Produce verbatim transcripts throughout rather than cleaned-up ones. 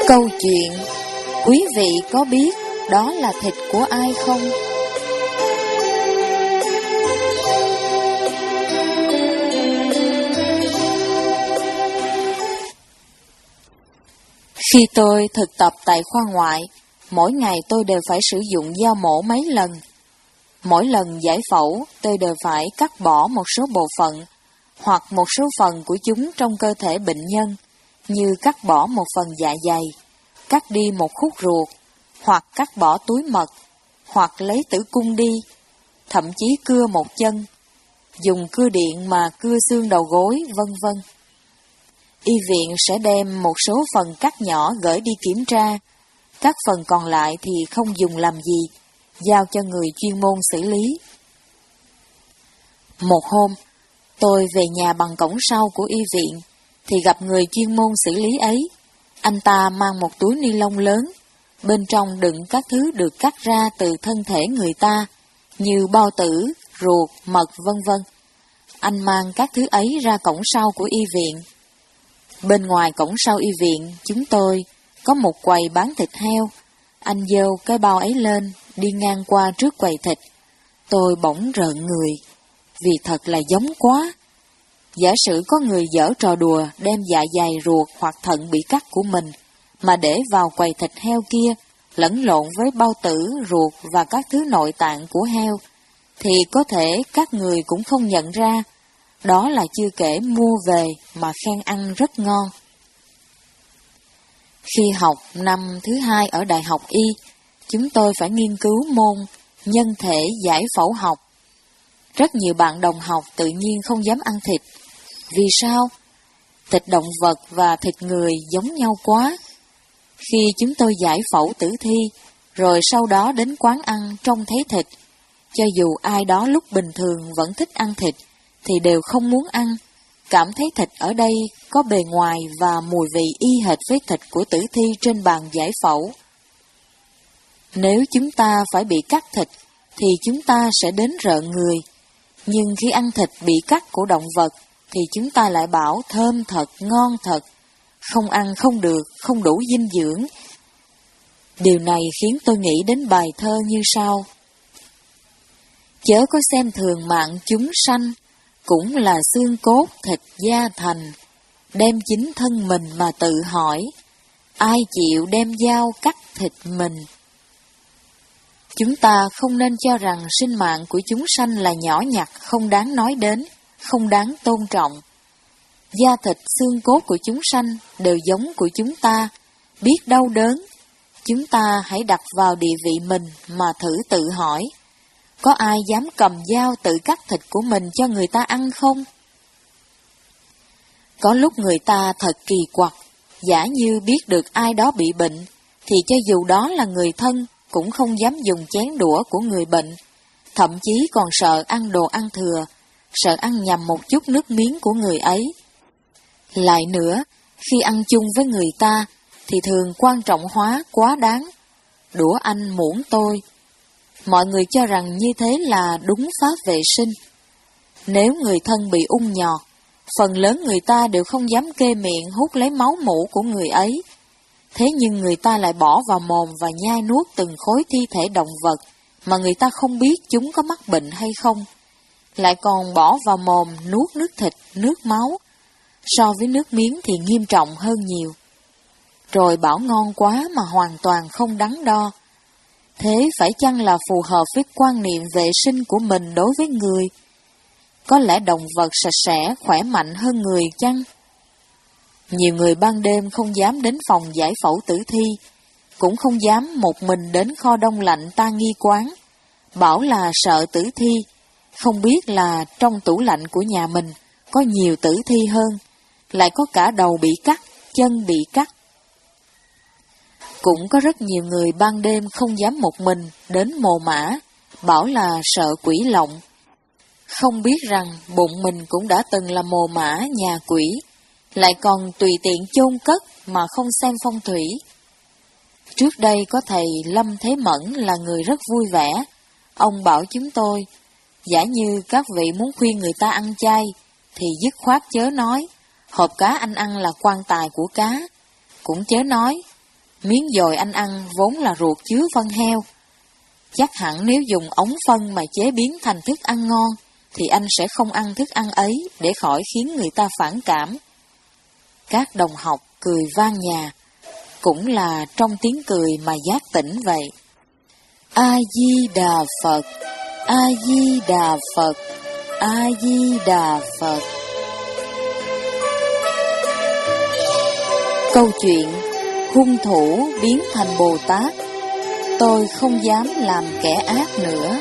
Câu chuyện, quý vị có biết đó là thịt của ai không? Khi tôi thực tập tại khoa ngoại, mỗi ngày tôi đều phải sử dụng dao mổ mấy lần. Mỗi lần giải phẫu, tôi đều phải cắt bỏ một số bộ phận, hoặc một số phần của chúng trong cơ thể bệnh nhân, như cắt bỏ một phần dạ dày, cắt đi một khúc ruột, hoặc cắt bỏ túi mật, hoặc lấy tử cung đi, thậm chí cưa một chân, dùng cưa điện mà cưa xương đầu gối, vân vân. Y viện sẽ đem một số phần cắt nhỏ gửi đi kiểm tra, các phần còn lại thì không dùng làm gì, giao cho người chuyên môn xử lý. Một hôm, tôi về nhà bằng cổng sau của y viện, thì gặp người chuyên môn xử lý ấy. Anh ta mang một túi ni lông lớn, bên trong đựng các thứ được cắt ra từ thân thể người ta, như bao tử, ruột, mật, vân vân. Anh mang các thứ ấy ra cổng sau của y viện. Bên ngoài cổng sau y viện, chúng tôi có một quầy bán thịt heo. Anh giơ cái bao ấy lên, đi ngang qua trước quầy thịt. Tôi bỗng rợn người, vì thật là giống quá. Giả sử có người giở trò đùa đem dạ dày, ruột hoặc thận bị cắt của mình mà để vào quầy thịt heo kia, lẫn lộn với bao tử, ruột và các thứ nội tạng của heo, thì có thể các người cũng không nhận ra. Đó là chưa kể mua về mà khen ăn rất ngon. Khi học năm thứ hai ở Đại học Y, chúng tôi phải nghiên cứu môn nhân thể giải phẫu học. Rất nhiều bạn đồng học tự nhiên không dám ăn thịt. Vì sao? Thịt động vật và thịt người giống nhau quá. Khi chúng tôi giải phẫu tử thi, rồi sau đó đến quán ăn trông thấy thịt, cho dù ai đó lúc bình thường vẫn thích ăn thịt, thì đều không muốn ăn, cảm thấy thịt ở đây có bề ngoài và mùi vị y hệt với thịt của tử thi trên bàn giải phẫu. Nếu chúng ta phải bị cắt thịt, thì chúng ta sẽ đến rợn người. Nhưng khi ăn thịt bị cắt của động vật, thì chúng ta lại bảo thơm thật, ngon thật, không ăn không được, không đủ dinh dưỡng. Điều này khiến tôi nghĩ đến bài thơ như sau. Chớ có xem thường mạng chúng sanh, cũng là xương cốt thịt da thành, đem chính thân mình mà tự hỏi, ai chịu đem dao cắt thịt mình. Chúng ta không nên cho rằng sinh mạng của chúng sanh là nhỏ nhặt, không đáng nói đến, không đáng tôn trọng. Da thịt xương cốt của chúng sanh đều giống của chúng ta, biết đau đớn. Chúng ta hãy đặt vào địa vị mình mà thử tự hỏi, có ai dám cầm dao tự cắt thịt của mình cho người ta ăn không? Có lúc người ta thật kỳ quặc, giả như biết được ai đó bị bệnh, thì cho dù đó là người thân, cũng không dám dùng chén đũa của người bệnh, thậm chí còn sợ ăn đồ ăn thừa, sợ ăn nhầm một chút nước miếng của người ấy. Lại nữa, khi ăn chung với người ta, thì thường quan trọng hóa quá đáng, đũa anh muỗng tôi. Mọi người cho rằng như thế là đúng pháp vệ sinh. Nếu người thân bị ung nhọt, phần lớn người ta đều không dám kê miệng hút lấy máu mủ của người ấy. Thế nhưng người ta lại bỏ vào mồm và nhai nuốt từng khối thi thể động vật mà người ta không biết chúng có mắc bệnh hay không. Lại còn bỏ vào mồm nuốt nước thịt, nước máu. So với nước miếng thì nghiêm trọng hơn nhiều. Rồi bảo ngon quá mà hoàn toàn không đắn đo. Thế phải chăng là phù hợp với quan niệm vệ sinh của mình đối với người? Có lẽ động vật sạch sẽ, khỏe mạnh hơn người chăng? Nhiều người ban đêm không dám đến phòng giải phẫu tử thi, cũng không dám một mình đến kho đông lạnh ta nghi quán, bảo là sợ tử thi, không biết là trong tủ lạnh của nhà mình có nhiều tử thi hơn, lại có cả đầu bị cắt, chân bị cắt. Cũng có rất nhiều người ban đêm không dám một mình đến mồ mả, bảo là sợ quỷ lộng. Không biết rằng bụng mình cũng đã từng là mồ mả nhà quỷ, lại còn tùy tiện chôn cất mà không xem phong thủy. Trước đây có thầy Lâm Thế Mẫn là người rất vui vẻ. Ông bảo chúng tôi, giả như các vị muốn khuyên người ta ăn chay, thì dứt khoát chớ nói, hộp cá anh ăn là quan tài của cá. Cũng chớ nói, Miếng dồi anh ăn vốn là ruột chứa phân heo. Chắc hẳn nếu dùng ống phân mà chế biến thành thức ăn ngon, thì anh sẽ không ăn thức ăn ấy để khỏi khiến người ta phản cảm. Các đồng học cười vang nhà, cũng là trong tiếng cười mà giác tỉnh vậy. A-di-đà Phật, A-di-đà Phật, A-di-đà Phật. Câu chuyện hung thủ biến thành Bồ Tát. Tôi không dám làm kẻ ác nữa.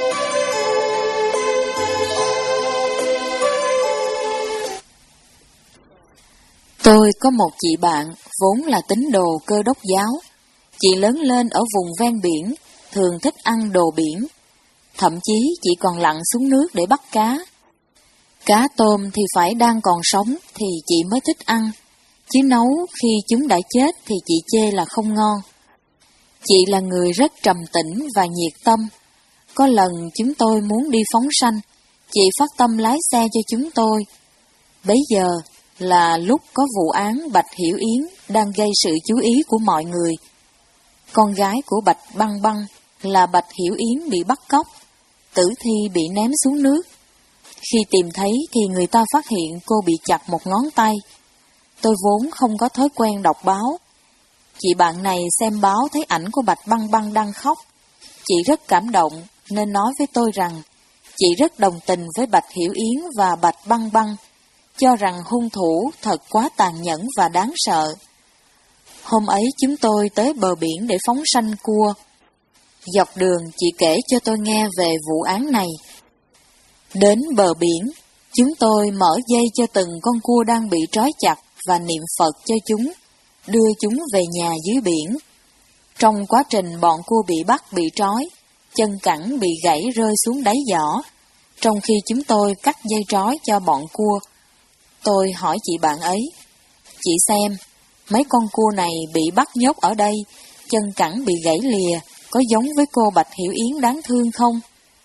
Tôi có một chị bạn vốn là tín đồ Cơ Đốc giáo. Chị lớn lên ở vùng ven biển, thường thích ăn đồ biển. Thậm chí chị còn lặn xuống nước để bắt cá. Cá tôm thì phải đang còn sống thì chị mới thích ăn, chứ nấu khi chúng đã chết thì chị chê là không ngon. Chị là người rất trầm tĩnh và nhiệt tâm. Có lần chúng tôi muốn đi phóng sanh, chị phát tâm lái xe cho chúng tôi. Bấy giờ là lúc có vụ án Bạch Hiểu Yến đang gây sự chú ý của mọi người. Con gái của Bạch Băng Băng là Bạch Hiểu Yến bị bắt cóc, tử thi bị ném xuống nước. Khi tìm thấy thì người ta phát hiện cô bị chặt một ngón tay. Tôi vốn không có thói quen đọc báo. Chị bạn này xem báo thấy ảnh của Bạch Băng Băng đang khóc. Chị rất cảm động nên nói với tôi rằng chị rất đồng tình với Bạch Hiểu Yến và Bạch Băng Băng, cho rằng hung thủ thật quá tàn nhẫn và đáng sợ. Hôm ấy chúng tôi tới bờ biển để phóng sanh cua. Dọc đường chị kể cho tôi nghe về vụ án này. Đến bờ biển, chúng tôi mở dây cho từng con cua đang bị trói chặt và niệm Phật cho chúng, đưa chúng về nhà dưới biển. Trong quá trình bọn cua bị bắt bị trói, chân cẳng bị gãy rơi xuống đáy giỏ. Trong khi chúng tôi cắt dây trói cho bọn cua, tôi hỏi chị bạn ấy, chị xem, mấy con cua này bị bắt nhốt ở đây, chân cẳng bị gãy lìa, có giống với cô Bạch Hiểu Yến đáng thương không?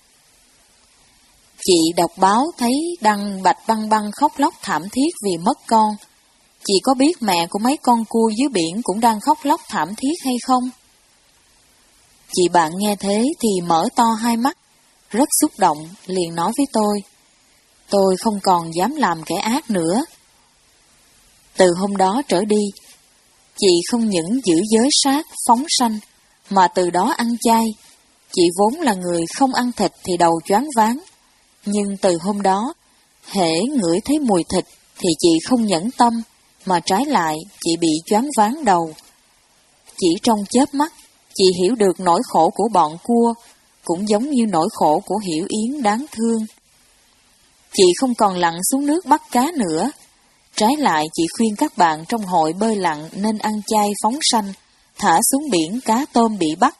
Chị đọc báo thấy đăng Bạch Băng Băng khóc lóc thảm thiết vì mất con. Chị có biết mẹ của mấy con cua dưới biển cũng đang khóc lóc thảm thiết hay không? Chị bạn nghe thế thì mở to hai mắt, rất xúc động, liền nói với tôi, tôi không còn dám làm kẻ ác nữa. Từ hôm đó trở đi, chị không những giữ giới sát, phóng sanh, mà từ đó ăn chay. Chị vốn là người không ăn thịt thì đầu choáng váng, nhưng từ hôm đó, hễ ngửi thấy mùi thịt thì chị không nhẫn tâm, mà trái lại chị bị choáng váng đầu. Chỉ trong chớp mắt, chị hiểu được nỗi khổ của bọn cua, cũng giống như nỗi khổ của Hiểu Yến đáng thương. Chị không còn lặn xuống nước bắt cá nữa. Trái lại, chị khuyên các bạn trong hội bơi lặn nên ăn chay phóng sanh, thả xuống biển cá tôm bị bắt.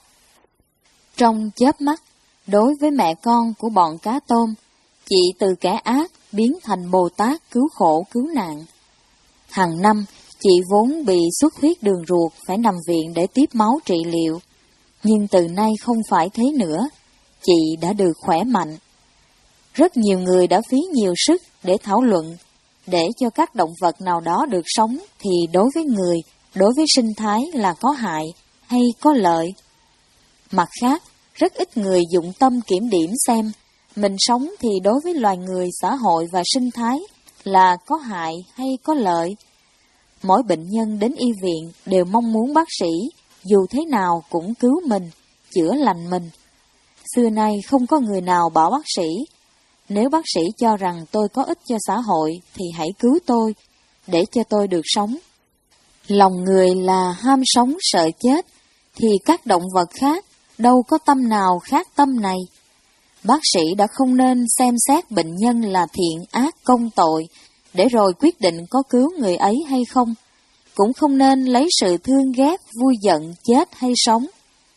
Trong chớp mắt, đối với mẹ con của bọn cá tôm, chị từ kẻ ác biến thành Bồ Tát cứu khổ cứu nạn. Hàng năm, chị vốn bị xuất huyết đường ruột phải nằm viện để tiếp máu trị liệu. Nhưng từ nay không phải thế nữa, chị đã được khỏe mạnh. Rất nhiều người đã phí nhiều sức để thảo luận, để cho các động vật nào đó được sống thì đối với người, đối với sinh thái là có hại hay có lợi. Mặt khác, rất ít người dụng tâm kiểm điểm xem mình sống thì đối với loài người, xã hội và sinh thái là có hại hay có lợi. Mỗi bệnh nhân đến y viện đều mong muốn bác sĩ dù thế nào cũng cứu mình, chữa lành mình. Xưa nay không có người nào bảo bác sĩ, nếu bác sĩ cho rằng tôi có ích cho xã hội thì hãy cứu tôi, để cho tôi được sống. Lòng người là ham sống sợ chết, thì các động vật khác đâu có tâm nào khác tâm này. Bác sĩ đã không nên xem xét bệnh nhân là thiện ác công tội, để rồi quyết định có cứu người ấy hay không. Cũng không nên lấy sự thương ghét, vui giận, chết hay sống.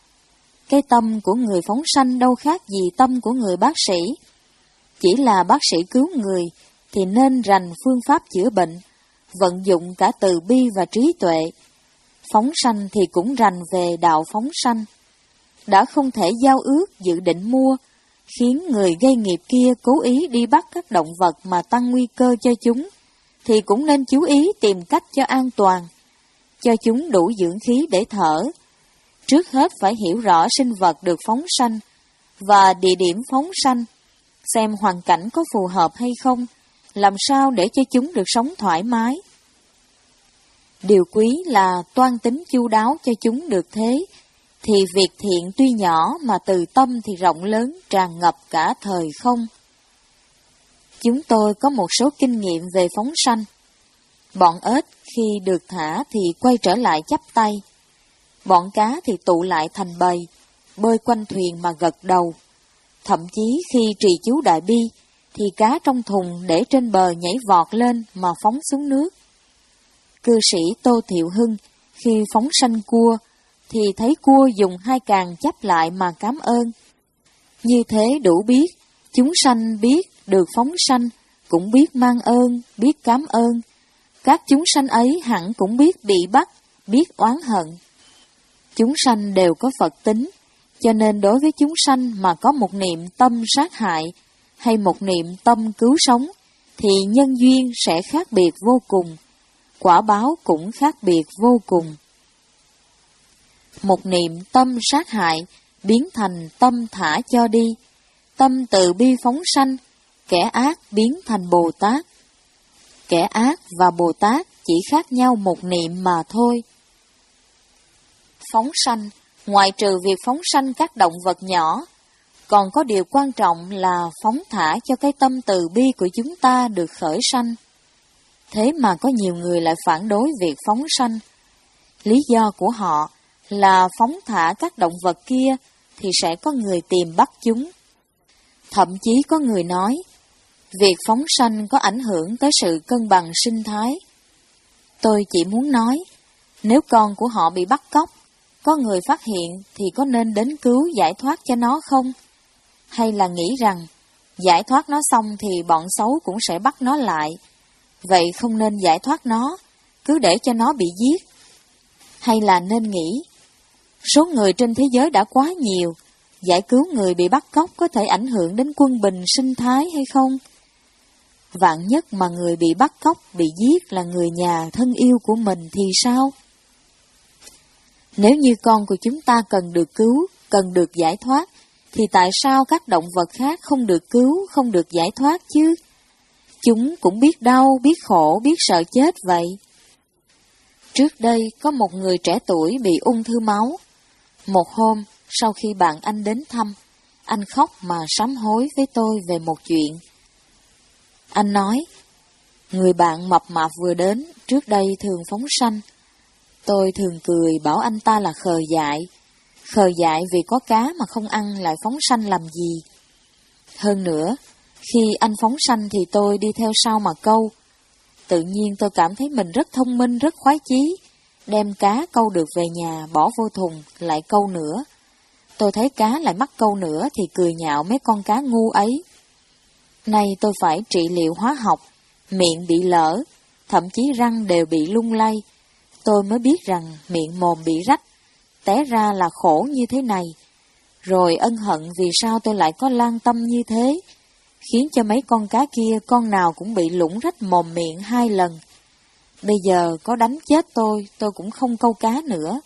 Cái tâm của người phóng sanh đâu khác gì tâm của người bác sĩ. Chỉ là bác sĩ cứu người thì nên rành phương pháp chữa bệnh, vận dụng cả từ bi và trí tuệ. Phóng sanh thì cũng rành về đạo phóng sanh. Đã không thể giao ước dự định mua, khiến người gây nghiệp kia cố ý đi bắt các động vật mà tăng nguy cơ cho chúng, thì cũng nên chú ý tìm cách cho an toàn. cho chúng đủ dưỡng khí để thở. Trước hết phải hiểu rõ sinh vật được phóng sanh và địa điểm phóng sanh, xem hoàn cảnh có phù hợp hay không, làm sao để cho chúng được sống thoải mái. Điều quý là toan tính chu đáo cho chúng được thế, thì việc thiện tuy nhỏ mà từ tâm thì rộng lớn, tràn ngập cả thời không. Chúng tôi có một số kinh nghiệm về phóng sanh. Bọn ếch khi được thả thì quay trở lại chắp tay. Bọn cá thì tụ lại thành bầy, bơi quanh thuyền mà gật đầu. Thậm chí khi trì chú Đại Bi, thì cá trong thùng để trên bờ nhảy vọt lên mà phóng xuống nước. Cư sĩ Tô Thiệu Hưng khi phóng sanh cua, thì thấy cua dùng hai càng chắp lại mà cảm ơn. Như thế đủ biết, chúng sanh biết được phóng sanh, cũng biết mang ơn, biết cảm ơn. Các chúng sanh ấy hẳn cũng biết bị bắt, biết oán hận. Chúng sanh đều có Phật tính, cho nên đối với chúng sanh mà có một niệm tâm sát hại, hay một niệm tâm cứu sống, thì nhân duyên sẽ khác biệt vô cùng, quả báo cũng khác biệt vô cùng. Một niệm tâm sát hại biến thành tâm thả cho đi, tâm từ bi phóng sanh, kẻ ác biến thành Bồ Tát. Kẻ ác và Bồ Tát chỉ khác nhau một niệm mà thôi. Phóng sanh, ngoại trừ việc phóng sanh các động vật nhỏ, còn có điều quan trọng là phóng thả cho cái tâm từ bi của chúng ta được khởi sanh. Thế mà có nhiều người lại phản đối việc phóng sanh. Lý do của họ là phóng thả các động vật kia thì sẽ có người tìm bắt chúng. Thậm chí có người nói, việc phóng sanh có ảnh hưởng tới sự cân bằng sinh thái. Tôi chỉ muốn nói, nếu con của họ bị bắt cóc, có người phát hiện thì có nên đến cứu giải thoát cho nó không? Hay là nghĩ rằng, giải thoát nó xong thì bọn xấu cũng sẽ bắt nó lại, vậy không nên giải thoát nó, cứ để cho nó bị giết? Hay là nên nghĩ, số người trên thế giới đã quá nhiều, giải cứu người bị bắt cóc có thể ảnh hưởng đến quân bình sinh thái hay không? Vạn nhất mà người bị bắt cóc, bị giết là người nhà thân yêu của mình thì sao? Nếu như con của chúng ta cần được cứu, cần được giải thoát, thì tại sao các động vật khác không được cứu, không được giải thoát chứ? Chúng cũng biết đau, biết khổ, biết sợ chết vậy. Trước đây có một người trẻ tuổi bị ung thư máu. Một hôm, sau khi bạn anh đến thăm, anh khóc mà sám hối với tôi về một chuyện. Anh nói, người bạn mập mạp vừa đến, trước đây thường phóng sanh. Tôi thường cười bảo anh ta là khờ dại. Khờ dại vì có cá mà không ăn lại phóng sanh làm gì. Hơn nữa, khi anh phóng sanh thì tôi đi theo sau mà câu. Tự nhiên tôi cảm thấy mình rất thông minh, rất khoái chí. Đem cá câu được về nhà, bỏ vô thùng, lại câu nữa. Tôi thấy cá lại mắc câu nữa thì cười nhạo mấy con cá ngu ấy. Nay tôi phải trị liệu hóa học, miệng bị lở, thậm chí răng đều bị lung lay. Tôi mới biết rằng miệng mồm bị rách, té ra là khổ như thế này. Rồi ân hận vì sao tôi lại có lan tâm như thế, khiến cho mấy con cá kia con nào cũng bị lủng rách mồm miệng hai lần. Bây giờ có đánh chết tôi, tôi cũng không câu cá nữa.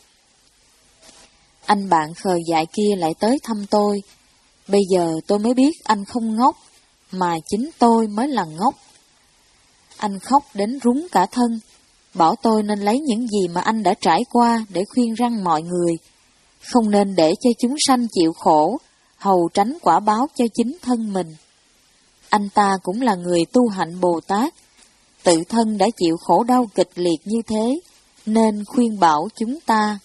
Anh bạn khờ dại kia lại tới thăm tôi. Bây giờ tôi mới biết anh không ngốc, mà chính tôi mới là ngốc. Anh khóc đến rúng cả thân, bảo tôi nên lấy những gì mà anh đã trải qua để khuyên răn mọi người, không nên để cho chúng sanh chịu khổ, hầu tránh quả báo cho chính thân mình. Anh ta cũng là người tu hạnh Bồ Tát, tự thân đã chịu khổ đau kịch liệt như thế, nên khuyên bảo chúng ta.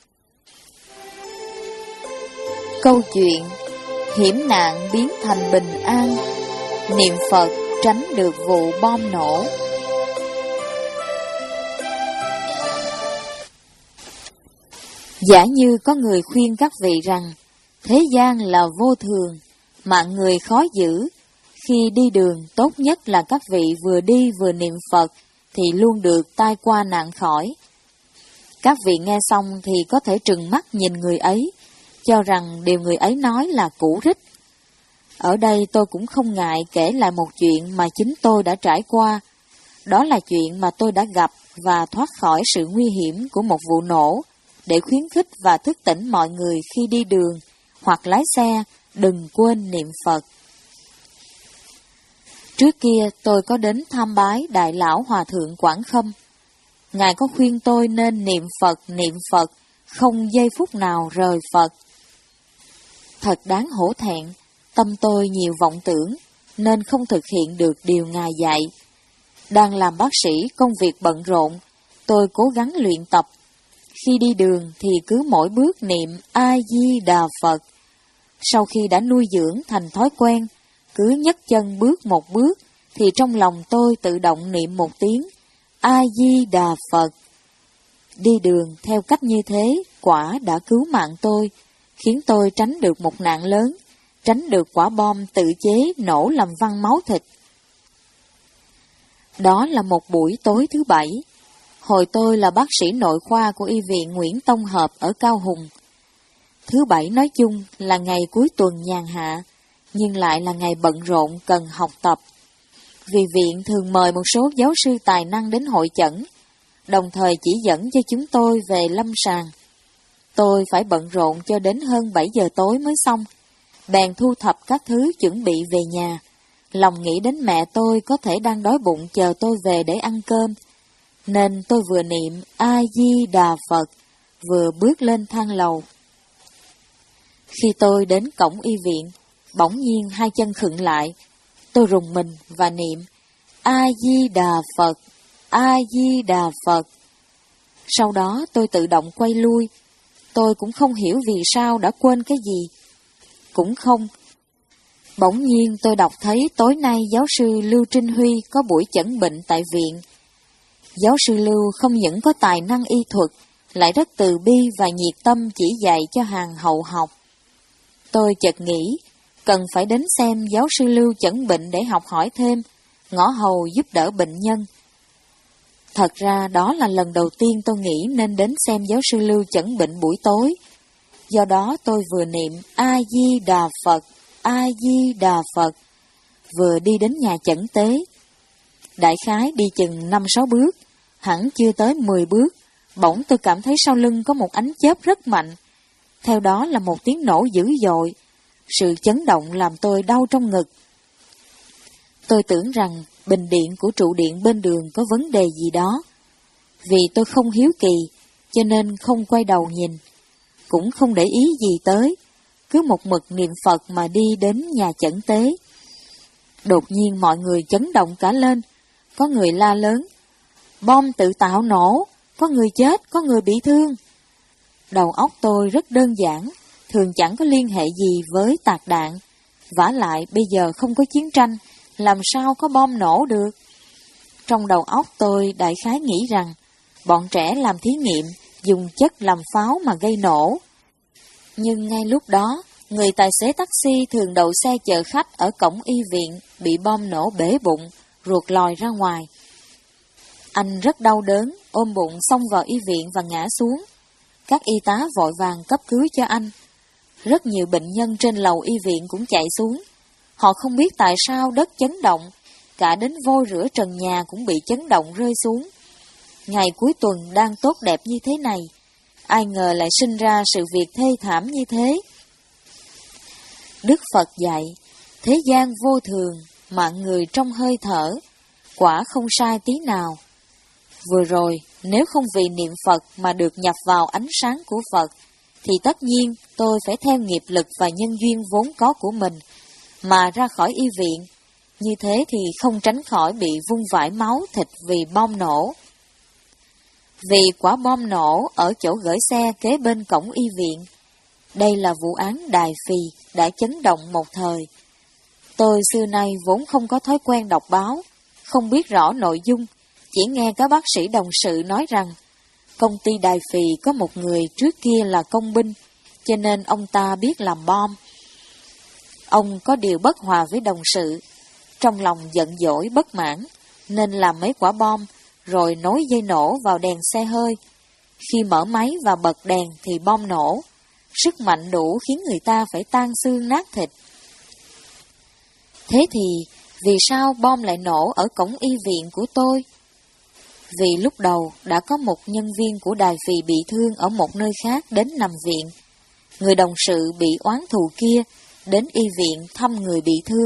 Câu chuyện hiểm nạn biến thành bình an, niệm Phật tránh được vụ bom nổ. Giả như có người khuyên các vị rằng, thế gian là vô thường, mạng người khó giữ, khi đi đường tốt nhất là các vị vừa đi vừa niệm Phật, thì luôn được tai qua nạn khỏi. Các vị nghe xong thì có thể trừng mắt nhìn người ấy, cho rằng điều người ấy nói là cũ rích. Ở đây tôi cũng không ngại kể lại một chuyện mà chính tôi đã trải qua. Đó là chuyện mà tôi đã gặp và thoát khỏi sự nguy hiểm của một vụ nổ, để khuyến khích và thức tỉnh mọi người khi đi đường hoặc lái xe, đừng quên niệm Phật. Trước kia tôi có đến tham bái Đại Lão Hòa Thượng Quảng Khâm. Ngài có khuyên tôi nên niệm Phật, niệm Phật, không giây phút nào rời Phật. Thật đáng hổ thẹn, tâm tôi nhiều vọng tưởng, nên không thực hiện được điều Ngài dạy. Đang làm bác sĩ, công việc bận rộn, tôi cố gắng luyện tập. Khi đi đường thì cứ mỗi bước niệm A-di-đà Phật. Sau khi đã nuôi dưỡng thành thói quen, cứ nhấc chân bước một bước, thì trong lòng tôi tự động niệm một tiếng A-di-đà Phật. Đi đường theo cách như thế quả đã cứu mạng tôi, khiến tôi tránh được một nạn lớn, tránh được quả bom tự chế nổ làm văng máu thịt. Đó là một buổi tối thứ bảy. Hồi tôi là bác sĩ nội khoa của Y viện Nguyễn Tông Hợp ở Cao Hùng. Thứ bảy nói chung là ngày cuối tuần nhàn hạ, nhưng lại là ngày bận rộn cần học tập. Vì viện thường mời một số giáo sư tài năng đến hội chẩn, đồng thời chỉ dẫn cho chúng tôi về lâm sàng. Tôi phải bận rộn cho đến hơn bảy giờ tối mới xong, bèn thu thập các thứ chuẩn bị về nhà. Lòng nghĩ đến mẹ tôi có thể đang đói bụng chờ tôi về để ăn cơm, nên tôi vừa niệm A-di-đà Phật, vừa bước lên thang lầu. Khi tôi đến cổng y viện, bỗng nhiên hai chân khựng lại. Tôi rùng mình và niệm A-di-đà Phật, A-di-đà Phật. Sau đó tôi tự động quay lui. Tôi cũng không hiểu vì sao đã quên cái gì. Cũng không. Bỗng nhiên tôi đọc thấy tối nay giáo sư Lưu Trinh Huy có buổi chẩn bệnh tại viện. Giáo sư Lưu không những có tài năng y thuật, lại rất từ bi và nhiệt tâm chỉ dạy cho hàng hậu học. Tôi chợt nghĩ, cần phải đến xem giáo sư Lưu chẩn bệnh để học hỏi thêm, ngõ hầu giúp đỡ bệnh nhân. Thật ra đó là lần đầu tiên tôi nghĩ nên đến xem giáo sư Lưu chẩn bệnh buổi tối. Do đó tôi vừa niệm A-di-đà Phật, A-di-đà Phật, vừa đi đến nhà chẩn tế. Đại khái đi chừng năm sáu bước, hẳn chưa tới mười bước, bỗng tôi cảm thấy sau lưng có một ánh chớp rất mạnh. Theo đó là một tiếng nổ dữ dội. Sự chấn động làm tôi đau trong ngực. Tôi tưởng rằng bình điện của trụ điện bên đường có vấn đề gì đó. Vì tôi không hiếu kỳ, cho nên không quay đầu nhìn, cũng không để ý gì tới, cứ một mực niệm Phật mà đi đến nhà chẩn tế. Đột nhiên mọi người chấn động cả lên, có người la lớn, bom tự tạo nổ, có người chết, có người bị thương. Đầu óc tôi rất đơn giản, thường chẳng có liên hệ gì với tạc đạn. Vả lại bây giờ không có chiến tranh, làm sao có bom nổ được? Trong đầu óc tôi đại khái nghĩ rằng, bọn trẻ làm thí nghiệm, dùng chất làm pháo mà gây nổ. Nhưng ngay lúc đó, người tài xế taxi thường đậu xe chở khách ở cổng y viện bị bom nổ bể bụng, ruột lòi ra ngoài. Anh rất đau đớn, ôm bụng xông vào y viện và ngã xuống. Các y tá vội vàng cấp cứu cho anh. Rất nhiều bệnh nhân trên lầu y viện cũng chạy xuống. Họ không biết tại sao đất chấn động, cả đến vôi rửa trần nhà cũng bị chấn động rơi xuống. Ngày cuối tuần đang tốt đẹp như thế này, ai ngờ lại sinh ra sự việc thê thảm như thế. Đức Phật dạy, thế gian vô thường, mạng người trong hơi thở, quả không sai tí nào. Vừa rồi, nếu không vì niệm Phật mà được nhập vào ánh sáng của Phật, thì tất nhiên tôi phải theo nghiệp lực và nhân duyên vốn có của mình, mà ra khỏi y viện. Như thế thì không tránh khỏi bị vung vãi máu thịt vì bom nổ. Vì quả bom nổ ở chỗ gửi xe kế bên cổng y viện. Đây là vụ án đài phì đã chấn động một thời. Tôi xưa nay vốn không có thói quen đọc báo, không biết rõ nội dung, chỉ nghe các bác sĩ đồng sự nói rằng công ty Đài Phì có một người trước kia là công binh, cho nên ông ta biết làm bom. Ông có điều bất hòa với đồng sự, trong lòng giận dỗi bất mãn, nên làm mấy quả bom, rồi nối dây nổ vào đèn xe hơi. Khi mở máy và bật đèn thì bom nổ, sức mạnh đủ khiến người ta phải tan xương nát thịt. Thế thì, vì sao bom lại nổ ở cổng y viện của tôi? vì lúc đầu đã có một nhân viên của đài phì bị thương ở một nơi khác đến nằm viện. Người đồng sự bị oán thù kia đến y viện thăm người bị thương.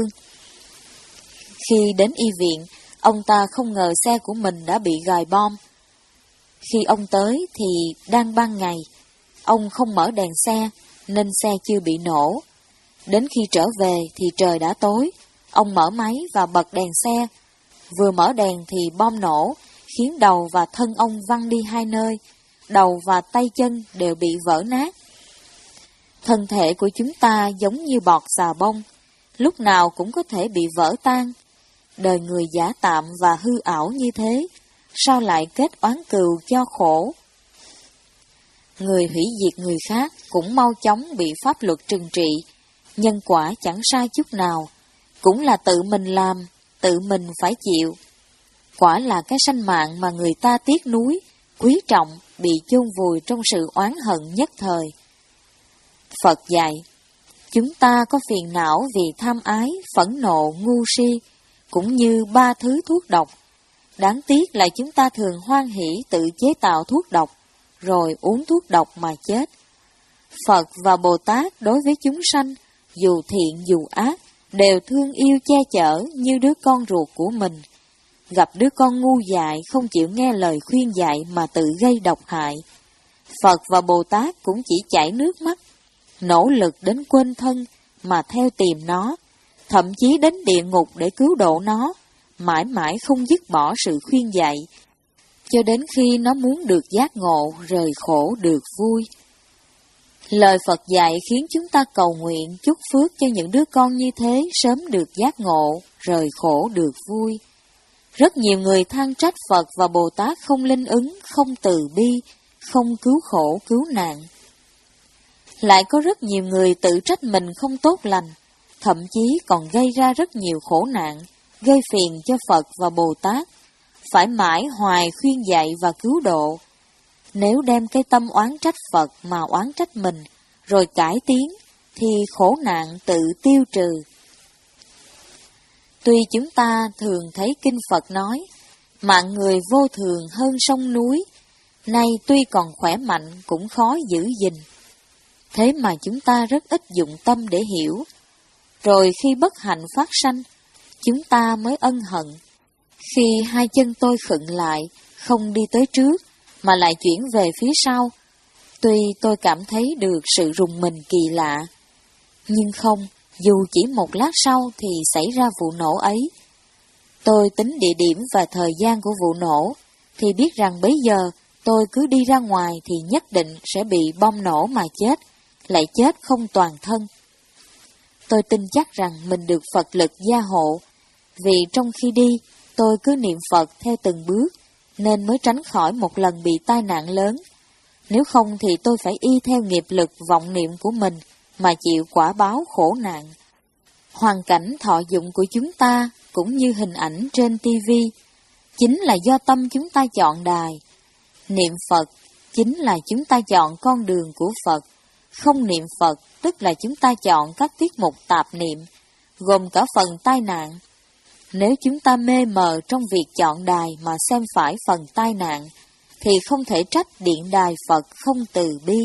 Khi đến y viện, ông ta không ngờ xe của mình đã bị gài bom. Khi ông tới thì đang ban ngày, ông không mở đèn xe nên xe chưa bị nổ. Đến khi trở về thì trời đã tối, ông mở máy và bật đèn xe. Vừa mở đèn thì bom nổ, khiến đầu và thân ông văng đi hai nơi, đầu và tay chân đều bị vỡ nát. Thân thể của chúng ta giống như bọt xà bông, lúc nào cũng có thể bị vỡ tan. Đời người giả tạm và hư ảo như thế, sao lại kết oán cừu cho khổ? Người hủy diệt người khác cũng mau chóng bị pháp luật trừng trị, nhân quả chẳng sai chút nào, cũng là tự mình làm, tự mình phải chịu. Quả là cái sanh mạng mà người ta tiếc nuối, quý trọng, bị chôn vùi trong sự oán hận nhất thời. Phật dạy, chúng ta có phiền não vì tham ái, phẫn nộ, ngu si, cũng như ba thứ thuốc độc. Đáng tiếc là chúng ta thường hoan hỷ tự chế tạo thuốc độc, rồi uống thuốc độc mà chết. Phật và Bồ Tát đối với chúng sanh, dù thiện dù ác, đều thương yêu che chở như đứa con ruột của mình. Gặp đứa con ngu dại không chịu nghe lời khuyên dạy mà tự gây độc hại, Phật và Bồ Tát cũng chỉ chảy nước mắt, nỗ lực đến quên thân mà theo tìm nó, thậm chí đến địa ngục để cứu độ nó, mãi mãi không dứt bỏ sự khuyên dạy, cho đến khi nó muốn được giác ngộ, rời khổ được vui. Lời Phật dạy khiến chúng ta cầu nguyện chúc phước cho những đứa con như thế sớm được giác ngộ, rời khổ được vui. Rất nhiều người than trách Phật và Bồ Tát không linh ứng, không từ bi, không cứu khổ cứu nạn. Lại có rất nhiều người tự trách mình không tốt lành, thậm chí còn gây ra rất nhiều khổ nạn, gây phiền cho Phật và Bồ Tát, phải mãi hoài khuyên dạy và cứu độ. Nếu đem cái tâm oán trách Phật mà oán trách mình, rồi cải tiến, thì khổ nạn tự tiêu trừ. Tuy chúng ta thường thấy Kinh Phật nói, mạng người vô thường hơn sông núi, nay tuy còn khỏe mạnh cũng khó giữ gìn. Thế mà chúng ta rất ít dụng tâm để hiểu. Rồi khi bất hạnh phát sanh, chúng ta mới ân hận. Khi hai chân tôi khựng lại, không đi tới trước, mà lại chuyển về phía sau, tuy tôi cảm thấy được sự rùng mình kỳ lạ, nhưng không, dù chỉ một lát sau thì xảy ra vụ nổ ấy. Tôi tính địa điểm và thời gian của vụ nổ, thì biết rằng bấy giờ tôi cứ đi ra ngoài thì nhất định sẽ bị bom nổ mà chết, lại chết không toàn thân. Tôi tin chắc rằng mình được Phật lực gia hộ, vì trong khi đi, tôi cứ niệm Phật theo từng bước, nên mới tránh khỏi một lần bị tai nạn lớn. Nếu không thì tôi phải y theo nghiệp lực vọng niệm của mình mà chịu quả báo khổ nạn. Hoàn cảnh thọ dụng của chúng ta cũng như hình ảnh trên tivi, chính là do tâm chúng ta chọn đài. Niệm Phật chính là chúng ta chọn con đường của Phật. Không niệm Phật tức là chúng ta chọn các tiết mục tạp niệm, gồm cả phần tai nạn. Nếu chúng ta mê mờ trong việc chọn đài mà xem phải phần tai nạn, thì không thể trách điện đài Phật không từ bi.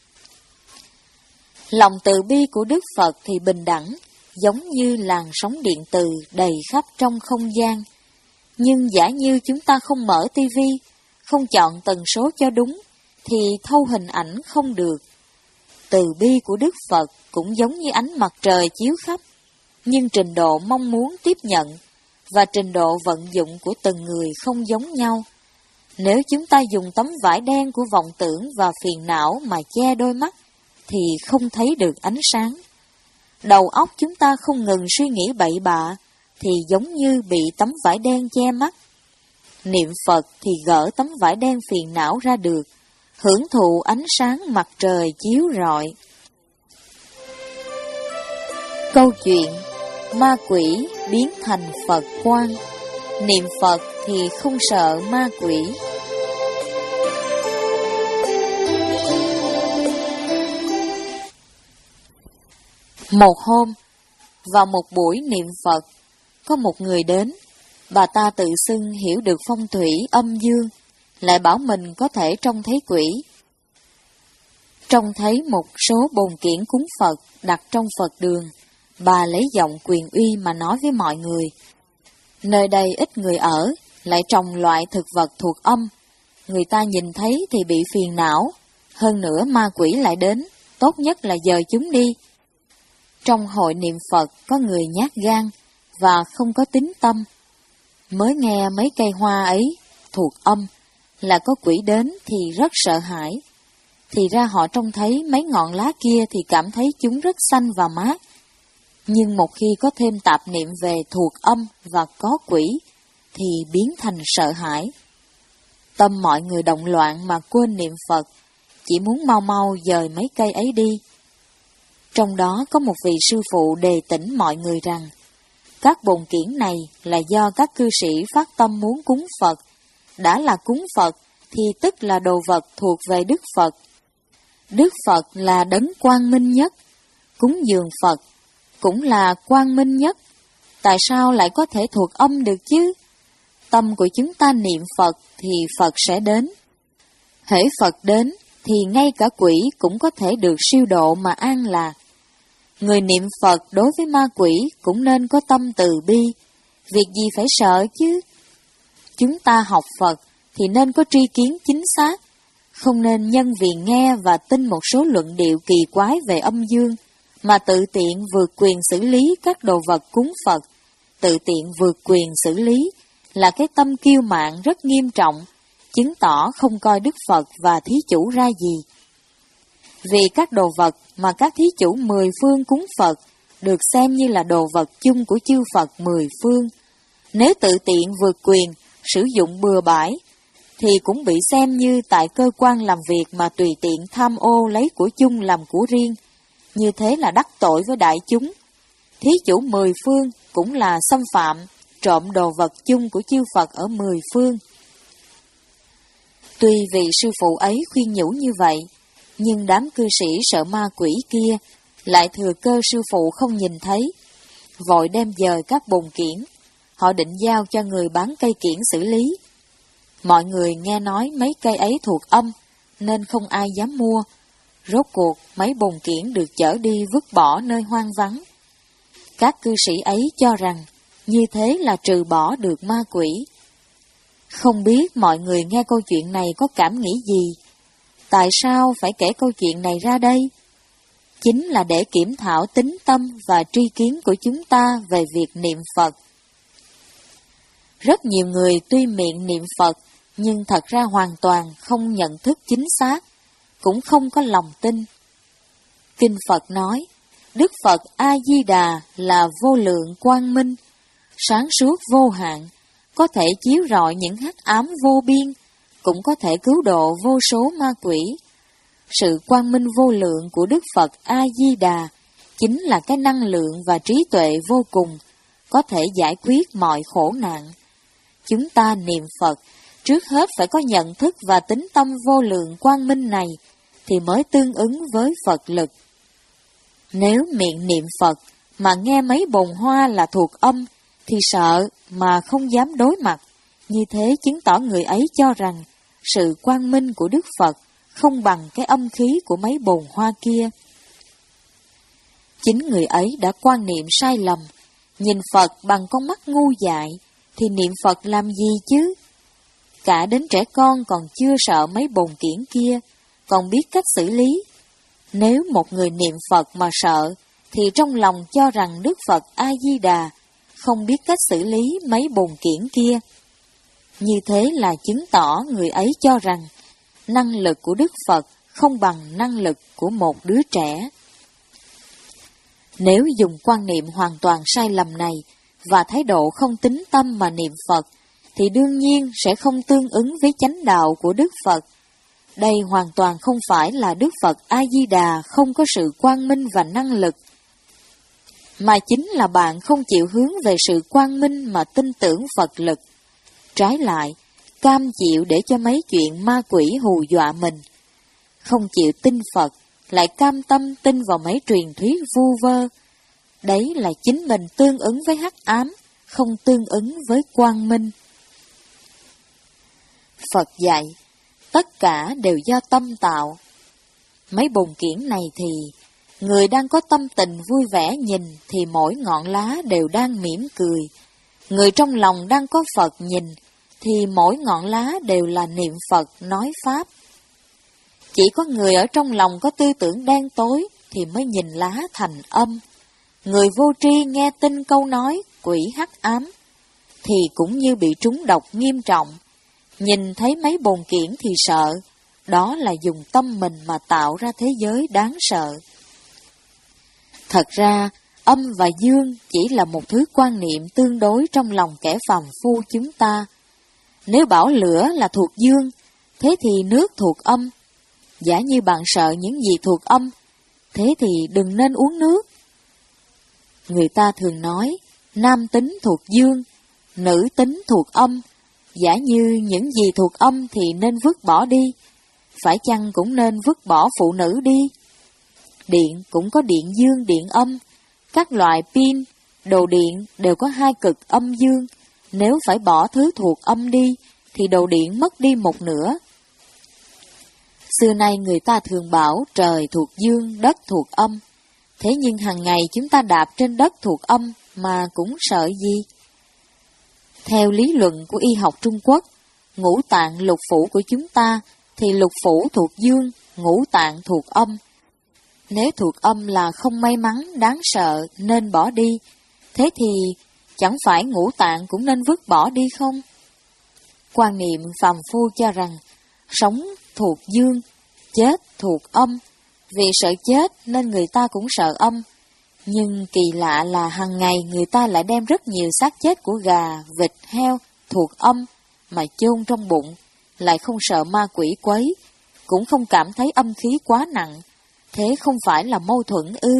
Lòng từ bi của Đức Phật thì bình đẳng, giống như làn sóng điện từ đầy khắp trong không gian. Nhưng giả như chúng ta không mở tivi, không chọn tần số cho đúng, thì thâu hình ảnh không được. Từ bi của Đức Phật cũng giống như ánh mặt trời chiếu khắp, nhưng trình độ mong muốn tiếp nhận và trình độ vận dụng của từng người không giống nhau. Nếu chúng ta dùng tấm vải đen của vọng tưởng và phiền não mà che đôi mắt, thì không thấy được ánh sáng. Đầu óc chúng ta không ngừng suy nghĩ bậy bạ, thì giống như bị tấm vải đen che mắt. Niệm Phật thì gỡ tấm vải đen phiền não ra được, hưởng thụ ánh sáng mặt trời chiếu rọi. Câu chuyện ma quỷ biến thành Phật quang. Niệm Phật thì không sợ ma quỷ. Một hôm, vào một buổi niệm Phật, có một người đến, Bà ta tự xưng hiểu được phong thủy âm dương, lại bảo mình có thể trông thấy quỷ. Trông thấy một số bồn kiển cúng Phật đặt trong Phật đường, bà lấy giọng quyền uy mà nói với mọi người. Nơi đây ít người ở, lại trồng loại thực vật thuộc âm. Người ta nhìn thấy thì bị phiền não, hơn nữa ma quỷ lại đến, tốt nhất là dời chúng đi. Trong hội niệm Phật có người nhát gan và không có tín tâm. Mới nghe mấy cây hoa ấy thuộc âm là có quỷ đến thì rất sợ hãi. Thì ra họ trông thấy mấy ngọn lá kia thì cảm thấy chúng rất xanh và mát. Nhưng một khi có thêm tạp niệm về thuộc âm và có quỷ thì biến thành sợ hãi. Tâm mọi người động loạn mà quên niệm Phật, chỉ muốn mau mau dời mấy cây ấy đi. Trong đó có một vị sư phụ đề tỉnh mọi người rằng, các bồn kiển này là do các cư sĩ phát tâm muốn cúng Phật. Đã là cúng Phật thì tức là đồ vật thuộc về Đức Phật. Đức Phật là đấng quang minh nhất, cúng dường Phật cũng là quang minh nhất. Tại sao lại có thể thuộc âm được chứ? Tâm của chúng ta niệm Phật thì Phật sẽ đến. Hễ Phật đến thì ngay cả quỷ cũng có thể được siêu độ mà an lạc. Người niệm Phật đối với ma quỷ cũng nên có tâm từ bi, việc gì phải sợ chứ? Chúng ta học Phật thì nên có tri kiến chính xác, không nên nhân vì nghe và tin một số luận điệu kỳ quái về âm dương, mà tự tiện vượt quyền xử lý các đồ vật cúng Phật. Tự tiện vượt quyền xử lý là cái tâm kiêu mạn rất nghiêm trọng, chứng tỏ không coi Đức Phật và thí chủ ra gì. Vì các đồ vật mà các thí chủ mười phương cúng Phật được xem như là đồ vật chung của chư Phật mười phương. Nếu tự tiện vượt quyền, sử dụng bừa bãi, thì cũng bị xem như tại cơ quan làm việc mà tùy tiện tham ô lấy của chung làm của riêng. Như thế là đắc tội với đại chúng. Thí chủ mười phương cũng là xâm phạm, trộm đồ vật chung của chư Phật ở mười phương. Tuy vị sư phụ ấy khuyên nhủ như vậy, nhưng đám cư sĩ sợ ma quỷ kia lại thừa cơ sư phụ không nhìn thấy, vội đem dời các bồn kiển. Họ định giao cho người bán cây kiển xử lý. Mọi người nghe nói mấy cây ấy thuộc âm, nên không ai dám mua. Rốt cuộc mấy bồn kiển được chở đi vứt bỏ nơi hoang vắng. Các cư sĩ ấy cho rằng như thế là trừ bỏ được ma quỷ. Không biết mọi người nghe câu chuyện này có cảm nghĩ gì? Tại sao phải kể câu chuyện này ra đây? Chính là để kiểm thảo tính tâm và tri kiến của chúng ta về việc niệm Phật. Rất nhiều người tuy miệng niệm Phật, nhưng thật ra hoàn toàn không nhận thức chính xác, cũng không có lòng tin. Kinh Phật nói, Đức Phật A-di-đà là vô lượng quang minh, sáng suốt vô hạn, có thể chiếu rọi những hắc ám vô biên, cũng có thể cứu độ vô số ma quỷ. Sự quang minh vô lượng của Đức Phật A-di-đà chính là cái năng lượng và trí tuệ vô cùng, có thể giải quyết mọi khổ nạn. Chúng ta niệm Phật, trước hết phải có nhận thức và tính tâm vô lượng quang minh này, thì mới tương ứng với Phật lực. Nếu miệng niệm Phật mà nghe mấy bồn hoa là thuộc âm, thì sợ mà không dám đối mặt. Như thế chứng tỏ người ấy cho rằng sự quang minh của Đức Phật không bằng cái âm khí của mấy bồn hoa kia. Chính người ấy đã quan niệm sai lầm, nhìn Phật bằng con mắt ngu dại, thì niệm Phật làm gì chứ? Cả đến trẻ con còn chưa sợ mấy bồn kiển kia, còn biết cách xử lý. Nếu một người niệm Phật mà sợ, thì trong lòng cho rằng Đức Phật A-di-đà không biết cách xử lý mấy bồn kiển kia. Như thế là chứng tỏ người ấy cho rằng năng lực của Đức Phật không bằng năng lực của một đứa trẻ. Nếu dùng quan niệm hoàn toàn sai lầm này và thái độ không tín tâm mà niệm Phật, thì đương nhiên sẽ không tương ứng với chánh đạo của Đức Phật. Đây hoàn toàn không phải là Đức Phật A-di-đà không có sự quang minh và năng lực, mà chính là bạn không chịu hướng về sự quang minh mà tin tưởng Phật lực. Trái lại, cam chịu để cho mấy chuyện ma quỷ hù dọa mình. Không chịu tin Phật, lại cam tâm tin vào mấy truyền thuyết vu vơ. Đấy là chính mình tương ứng với hắc ám, không tương ứng với quang minh. Phật dạy, tất cả đều do tâm tạo. Mấy bồn kiển này thì, người đang có tâm tình vui vẻ nhìn thì mỗi ngọn lá đều đang mỉm cười. Người trong lòng đang có Phật nhìn thì mỗi ngọn lá đều là niệm Phật nói Pháp. Chỉ có người ở trong lòng có tư tưởng đen tối thì mới nhìn lá thành âm. Người vô tri nghe tin câu nói quỷ hắc ám thì cũng như bị trúng độc nghiêm trọng. Nhìn thấy mấy bồn kiển thì sợ, đó là dùng tâm mình mà tạo ra thế giới đáng sợ. Thật ra, âm và dương chỉ là một thứ quan niệm tương đối trong lòng kẻ phàm phu chúng ta. Nếu bảo lửa là thuộc dương, thế thì nước thuộc âm. Giả như bạn sợ những gì thuộc âm, thế thì đừng nên uống nước. Người ta thường nói, nam tính thuộc dương, nữ tính thuộc âm. Giả như những gì thuộc âm thì nên vứt bỏ đi, phải chăng cũng nên vứt bỏ phụ nữ đi? Điện cũng có điện dương, điện âm. Các loại pin, đồ điện đều có hai cực âm dương. Nếu phải bỏ thứ thuộc âm đi, thì đồ điện mất đi một nửa. Xưa nay người ta thường bảo trời thuộc dương, đất thuộc âm. Thế nhưng hàng ngày chúng ta đạp trên đất thuộc âm mà cũng sợ gì? Theo lý luận của y học Trung Quốc, ngũ tạng lục phủ của chúng ta thì lục phủ thuộc dương, ngũ tạng thuộc âm. Nếu thuộc âm là không may mắn, đáng sợ, nên bỏ đi, thế thì chẳng phải ngũ tạng cũng nên vứt bỏ đi không? Quan niệm phàm phu cho rằng sống thuộc dương, chết thuộc âm. Vì sợ chết nên người ta cũng sợ âm. Nhưng kỳ lạ là hàng ngày người ta lại đem rất nhiều xác chết của gà, vịt, heo thuộc âm mà chôn trong bụng, lại không sợ ma quỷ quấy, cũng không cảm thấy âm khí quá nặng. Thế không phải là mâu thuẫn ư?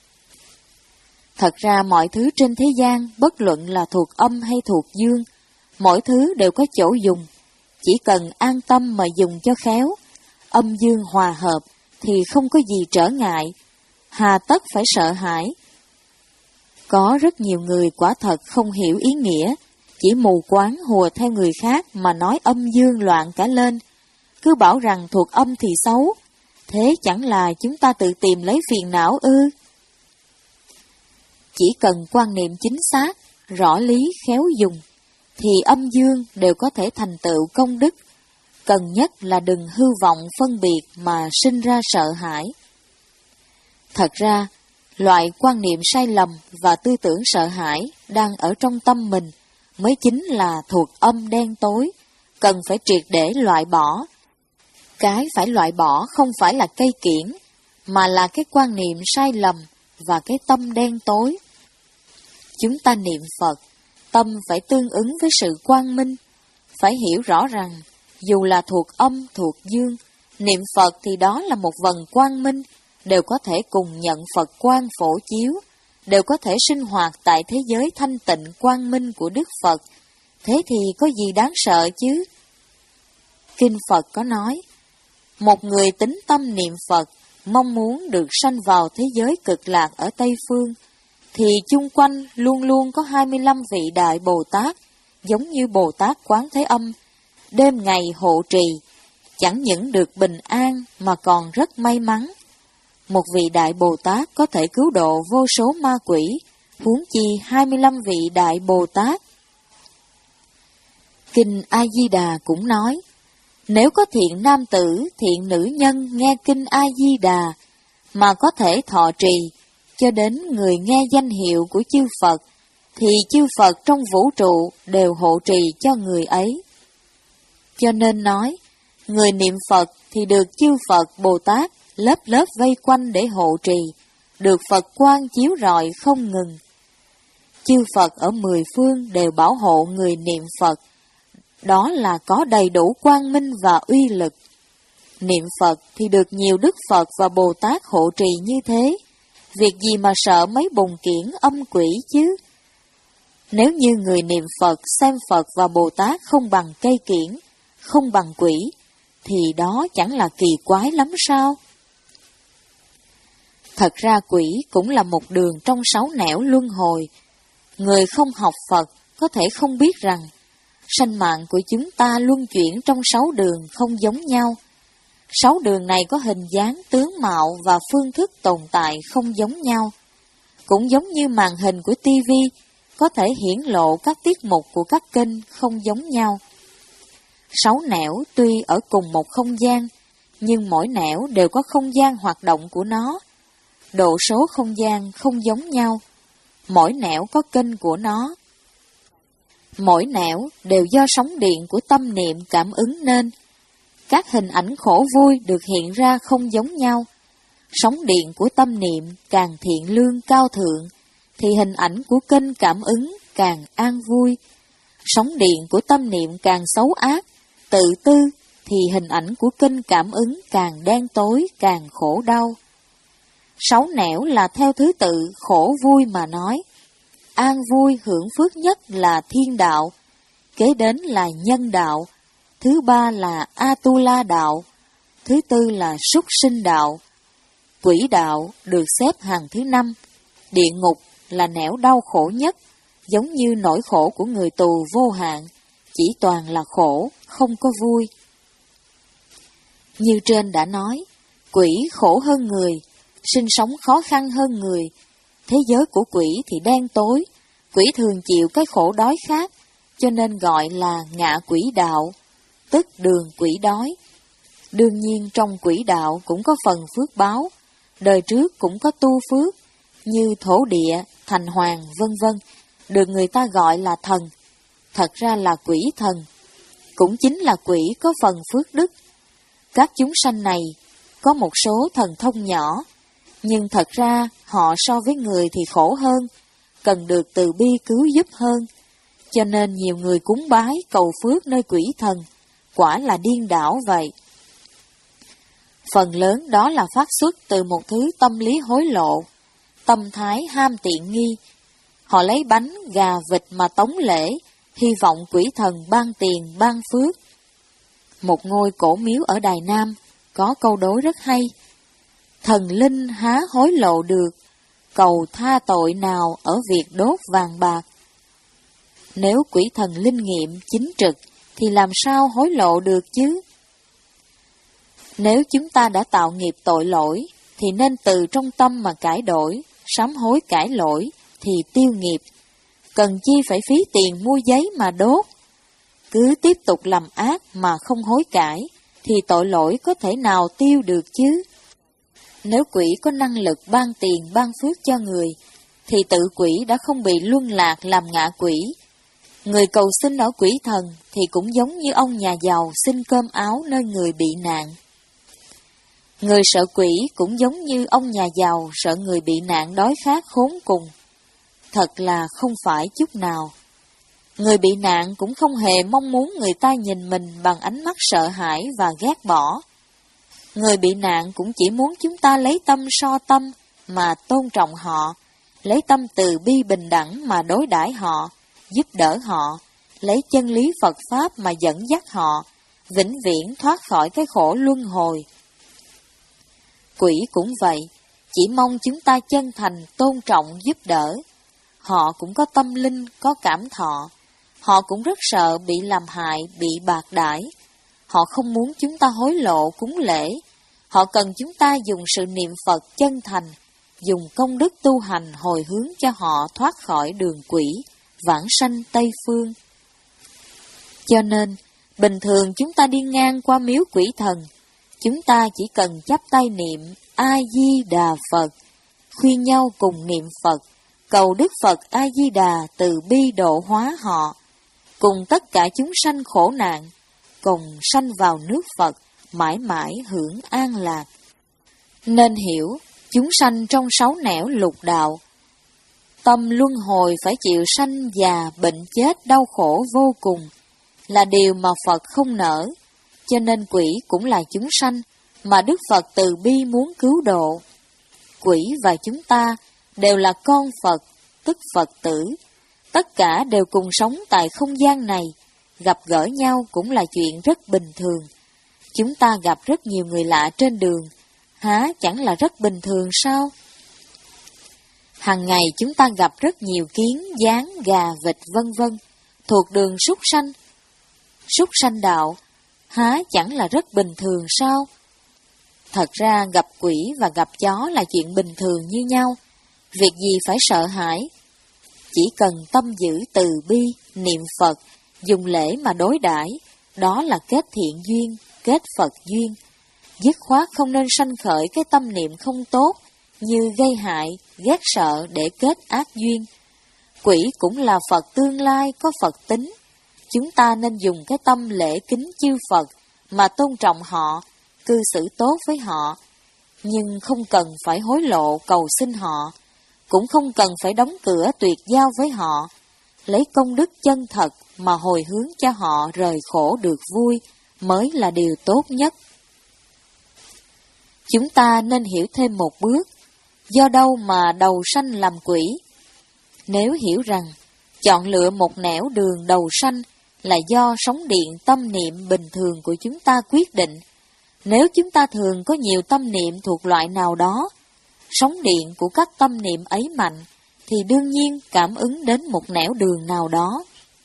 Thật ra mọi thứ trên thế gian, bất luận là thuộc âm hay thuộc dương, mỗi thứ đều có chỗ dùng. Chỉ cần an tâm mà dùng cho khéo, âm dương hòa hợp thì không có gì trở ngại, hà tất phải sợ hãi. Có rất nhiều người quả thật không hiểu ý nghĩa, chỉ mù quáng hùa theo người khác mà nói âm dương loạn cả lên, cứ bảo rằng thuộc âm thì xấu. Thế chẳng là chúng ta tự tìm lấy phiền não ư? Chỉ cần quan niệm chính xác, rõ lý khéo dùng, thì âm dương đều có thể thành tựu công đức. Cần nhất là đừng hư vọng phân biệt mà sinh ra sợ hãi. Thật ra, loại quan niệm sai lầm và tư tưởng sợ hãi đang ở trong tâm mình mới chính là thuộc âm đen tối, cần phải triệt để loại bỏ. Cái phải loại bỏ không phải là cây kiển, mà là cái quan niệm sai lầm và cái tâm đen tối. Chúng ta niệm Phật, tâm phải tương ứng với sự quang minh, phải hiểu rõ rằng dù là thuộc âm, thuộc dương, niệm Phật thì đó là một vần quang minh, đều có thể cùng nhận Phật quang phổ chiếu, đều có thể sinh hoạt tại thế giới thanh tịnh quang minh của Đức Phật. Thế thì có gì đáng sợ chứ? Kinh Phật có nói, một người tín tâm niệm Phật, mong muốn được sanh vào thế giới cực lạc ở Tây Phương, thì chung quanh luôn luôn có hai mươi lăm vị Đại Bồ Tát, giống như Bồ Tát Quán Thế Âm, đêm ngày hộ trì, chẳng những được bình an mà còn rất may mắn. Một vị Đại Bồ Tát có thể cứu độ vô số ma quỷ, huống chi hai mươi lăm vị Đại Bồ Tát. Kinh A-di-đà cũng nói, nếu có thiện nam tử, thiện nữ nhân nghe kinh A-di-đà mà có thể thọ trì cho đến người nghe danh hiệu của chư Phật, thì chư Phật trong vũ trụ đều hộ trì cho người ấy. Cho nên nói, người niệm Phật thì được chư Phật Bồ Tát lớp lớp vây quanh để hộ trì, được Phật quang chiếu rọi không ngừng. Chư Phật ở mười phương đều bảo hộ người niệm Phật, đó là có đầy đủ quang minh và uy lực. Niệm Phật thì được nhiều Đức Phật và Bồ Tát hộ trì như thế, việc gì mà sợ mấy bồn kiển âm quỷ chứ? Nếu như người niệm Phật xem Phật và Bồ Tát không bằng cây kiển, không bằng quỷ, thì đó chẳng là kỳ quái lắm sao? Thật ra quỷ cũng là một đường trong sáu nẻo luân hồi. Người không học Phật có thể không biết rằng sanh mạng của chúng ta luân chuyển trong sáu đường không giống nhau. Sáu đường này có hình dáng, tướng mạo và phương thức tồn tại không giống nhau. Cũng giống như màn hình của tivi có thể hiển lộ các tiết mục của các kênh không giống nhau. Sáu nẻo tuy ở cùng một không gian, nhưng mỗi nẻo đều có không gian hoạt động của nó. Độ số không gian không giống nhau. Mỗi nẻo có kênh của nó. Mỗi nẻo đều do sóng điện của tâm niệm cảm ứng nên. Các hình ảnh khổ vui được hiện ra không giống nhau. Sóng điện của tâm niệm càng thiện lương cao thượng, thì hình ảnh của kênh cảm ứng càng an vui. Sóng điện của tâm niệm càng xấu ác, tự tư, thì hình ảnh của kênh cảm ứng càng đen tối, càng khổ đau. Sáu nẻo là theo thứ tự khổ vui mà nói. An vui hưởng phước nhất là thiên đạo, kế đến là nhân đạo, thứ ba là Atula đạo, thứ tư là súc sinh đạo. Quỷ đạo được xếp hàng thứ năm. Địa ngục là nẻo đau khổ nhất, giống như nỗi khổ của người tù vô hạn, chỉ toàn là khổ, không có vui. Như trên đã nói, quỷ khổ hơn người, sinh sống khó khăn hơn người. Thế giới của quỷ thì đen tối, quỷ thường chịu cái khổ đói khát, cho nên gọi là ngạ quỷ đạo, tức đường quỷ đói. Đương nhiên trong quỷ đạo cũng có phần phước báo, đời trước cũng có tu phước, như thổ địa, thành hoàng, vân vân, được người ta gọi là thần, thật ra là quỷ thần, cũng chính là quỷ có phần phước đức. Các chúng sanh này có một số thần thông nhỏ, nhưng thật ra họ so với người thì khổ hơn, cần được từ bi cứu giúp hơn, cho nên nhiều người cúng bái cầu phước nơi quỷ thần, quả là điên đảo vậy. Phần lớn đó là phát xuất từ một thứ tâm lý hối lộ, tâm thái ham tiện nghi. Họ lấy bánh, gà, vịt mà tống lễ, hy vọng quỷ thần ban tiền, ban phước. Một ngôi cổ miếu ở Đài Nam có câu đối rất hay. Thần linh há hối lộ được, cầu tha tội nào ở việc đốt vàng bạc. Nếu quỷ thần linh nghiệm chính trực thì làm sao hối lộ được chứ? Nếu chúng ta đã tạo nghiệp tội lỗi thì nên từ trong tâm mà cải đổi, sám hối cải lỗi thì tiêu nghiệp. Cần chi phải phí tiền mua giấy mà đốt. Cứ tiếp tục làm ác mà không hối cải thì tội lỗi có thể nào tiêu được chứ? Nếu quỷ có năng lực ban tiền ban phước cho người, thì tự quỷ đã không bị luân lạc làm ngạ quỷ. Người cầu xin ở quỷ thần thì cũng giống như ông nhà giàu xin cơm áo nơi người bị nạn. Người sợ quỷ cũng giống như ông nhà giàu sợ người bị nạn đói khát khốn cùng. Thật là không phải chút nào. Người bị nạn cũng không hề mong muốn người ta nhìn mình bằng ánh mắt sợ hãi và ghét bỏ. Người bị nạn cũng chỉ muốn chúng ta lấy tâm so tâm mà tôn trọng họ, lấy tâm từ bi bình đẳng mà đối đãi họ, giúp đỡ họ, lấy chân lý Phật Pháp mà dẫn dắt họ, vĩnh viễn thoát khỏi cái khổ luân hồi. Quỷ cũng vậy, chỉ mong chúng ta chân thành, tôn trọng, giúp đỡ. Họ cũng có tâm linh, có cảm thọ. Họ cũng rất sợ bị làm hại, bị bạc đãi. Họ không muốn chúng ta hối lộ, cúng lễ. Họ cần chúng ta dùng sự niệm Phật chân thành, dùng công đức tu hành hồi hướng cho họ thoát khỏi đường quỷ, vãng sanh Tây Phương. Cho nên, bình thường chúng ta đi ngang qua miếu quỷ thần, chúng ta chỉ cần chắp tay niệm A-di-đà Phật, khuyên nhau cùng niệm Phật, cầu Đức Phật A-di-đà từ bi độ hóa họ, cùng tất cả chúng sanh khổ nạn, cùng sanh vào nước Phật, mãi mãi hưởng an lạc. Nên hiểu, chúng sanh trong sáu nẻo lục đạo, tâm luân hồi phải chịu sanh già, bệnh chết, đau khổ vô cùng, là điều mà Phật không nỡ, cho nên quỷ cũng là chúng sanh mà Đức Phật từ bi muốn cứu độ. Quỷ và chúng ta đều là con Phật, tức Phật tử, tất cả đều cùng sống tại không gian này, gặp gỡ nhau cũng là chuyện rất bình thường. Chúng ta gặp rất nhiều người lạ trên đường, há chẳng là rất bình thường sao? Hàng ngày chúng ta gặp rất nhiều kiến, gián, gà, vịt vân vân thuộc đường súc sanh. Súc sanh đạo, há chẳng là rất bình thường sao? Thật ra gặp quỷ và gặp chó là chuyện bình thường như nhau, việc gì phải sợ hãi. Chỉ cần tâm giữ từ bi, niệm Phật, dùng lễ mà đối đãi, đó là kết thiện duyên, kết Phật duyên. Dứt khoát không nên sanh khởi cái tâm niệm không tốt, như gây hại, ghét sợ để kết ác duyên. Quỷ cũng là Phật tương lai, có Phật tính. Chúng ta nên dùng cái tâm lễ kính chư Phật mà tôn trọng họ, cư xử tốt với họ, nhưng không cần phải hối lộ cầu xin họ, cũng không cần phải đóng cửa tuyệt giao với họ, lấy công đức chân thật mà hồi hướng cho họ rời khổ được vui mới là điều tốt nhất. Chúng ta nên hiểu thêm một bước, do đâu mà đầu sanh làm quỷ? Nếu hiểu rằng chọn lựa một nẻo đường đầu sanh là do sóng điện tâm niệm bình thường của chúng ta quyết định. Nếu chúng ta thường có nhiều tâm niệm thuộc loại nào đó, sóng điện của các tâm niệm ấy mạnh, thì đương nhiên cảm ứng đến một nẻo đường nào đó.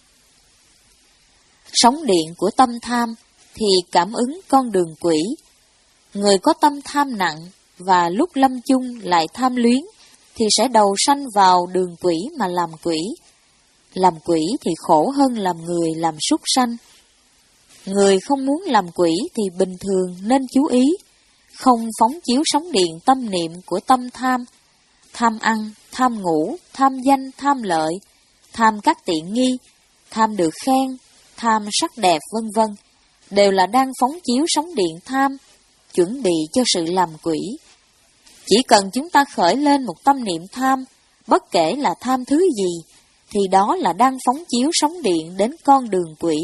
Sóng điện của tâm tham thì cảm ứng con đường quỷ. Người có tâm tham nặng và lúc lâm chung lại tham luyến thì sẽ đầu sanh vào đường quỷ mà làm quỷ. Làm quỷ thì khổ hơn làm người làm súc sanh. Người không muốn làm quỷ thì bình thường nên chú ý, không phóng chiếu sóng điện tâm niệm của tâm tham, tham ăn, tham ngủ, tham danh, tham lợi, tham các tiện nghi, tham được khen, tham sắc đẹp vân vân, đều là đang phóng chiếu sóng điện tham, chuẩn bị cho sự làm quỷ. Chỉ cần chúng ta khởi lên một tâm niệm tham, bất kể là tham thứ gì, thì đó là đang phóng chiếu sóng điện đến con đường quỷ.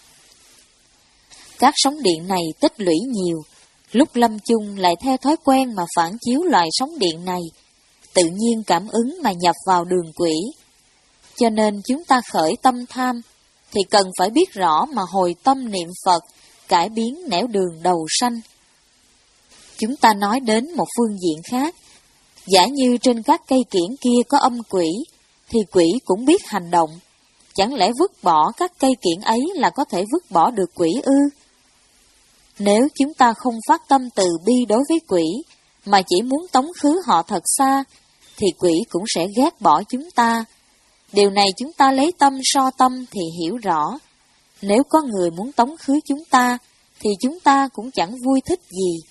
Các sóng điện này tích lũy nhiều, lúc lâm chung lại theo thói quen mà phản chiếu loại sóng điện này, tự nhiên cảm ứng mà nhập vào đường quỷ. Cho nên chúng ta khởi tâm tham, thì cần phải biết rõ mà hồi tâm niệm Phật, cải biến nẻo đường đầu sanh. Chúng ta nói đến một phương diện khác, giả như trên các cây kiển kia có âm quỷ, thì quỷ cũng biết hành động. Chẳng lẽ vứt bỏ các cây kiển ấy là có thể vứt bỏ được quỷ ư? Nếu chúng ta không phát tâm từ bi đối với quỷ, mà chỉ muốn tống khứ họ thật xa, thì quỷ cũng sẽ ghét bỏ chúng ta. Điều này chúng ta lấy tâm so tâm thì hiểu rõ. Nếu có người muốn tống khứ chúng ta, thì chúng ta cũng chẳng vui thích gì.